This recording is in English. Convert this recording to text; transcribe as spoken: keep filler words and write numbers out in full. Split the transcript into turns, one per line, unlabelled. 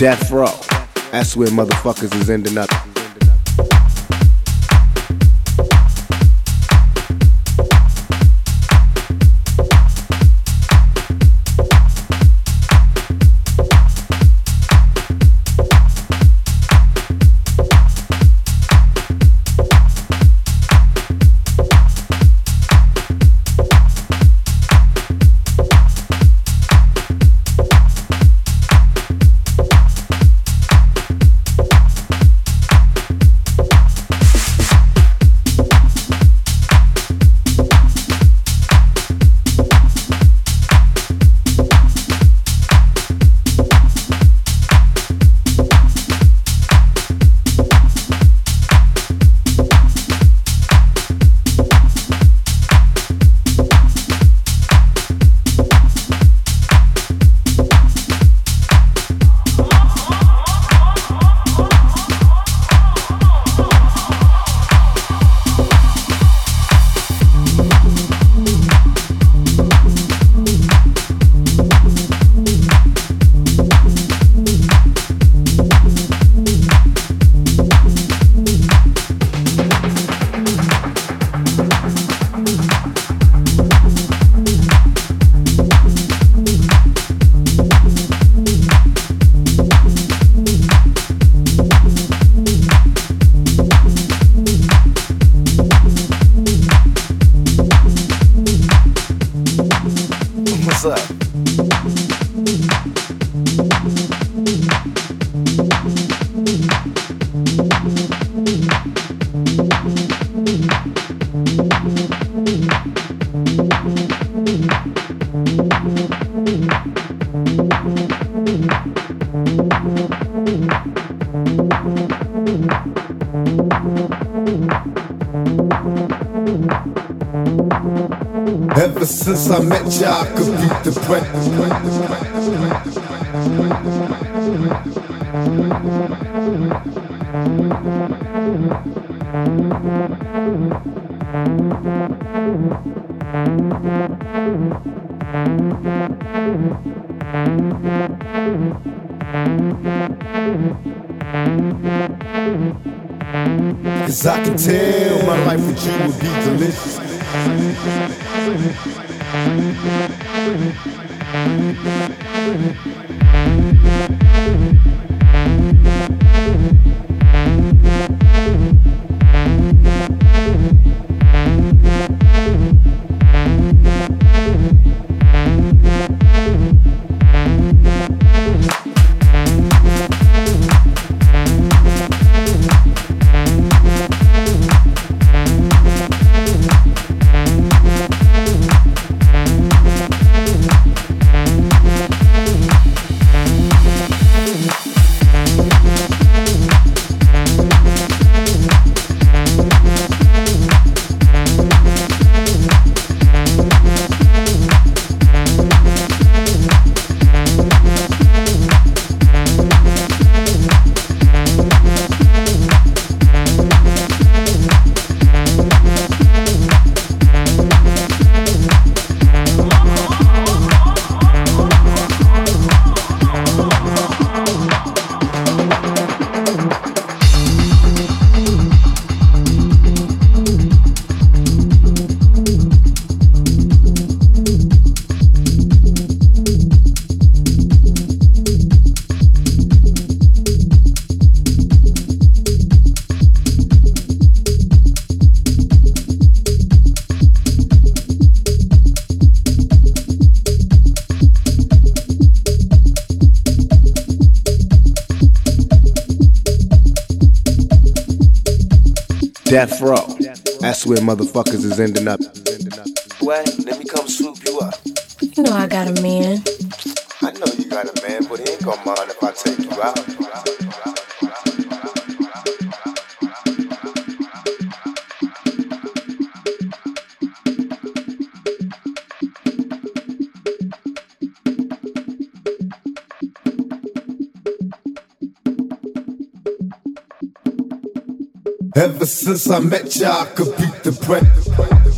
Death row. That's where motherfuckers is ending up. What's up? Ever since I met ya, I could beat the press. Cause I can tell my life with you would be delicious. Death row. That's where motherfuckers is ending up.
What? Let me come swoop you up.
You know I got a man.
I know you got a man, but he ain't gonna mind if I take you out.
Ever since I met ya, I could beat the press.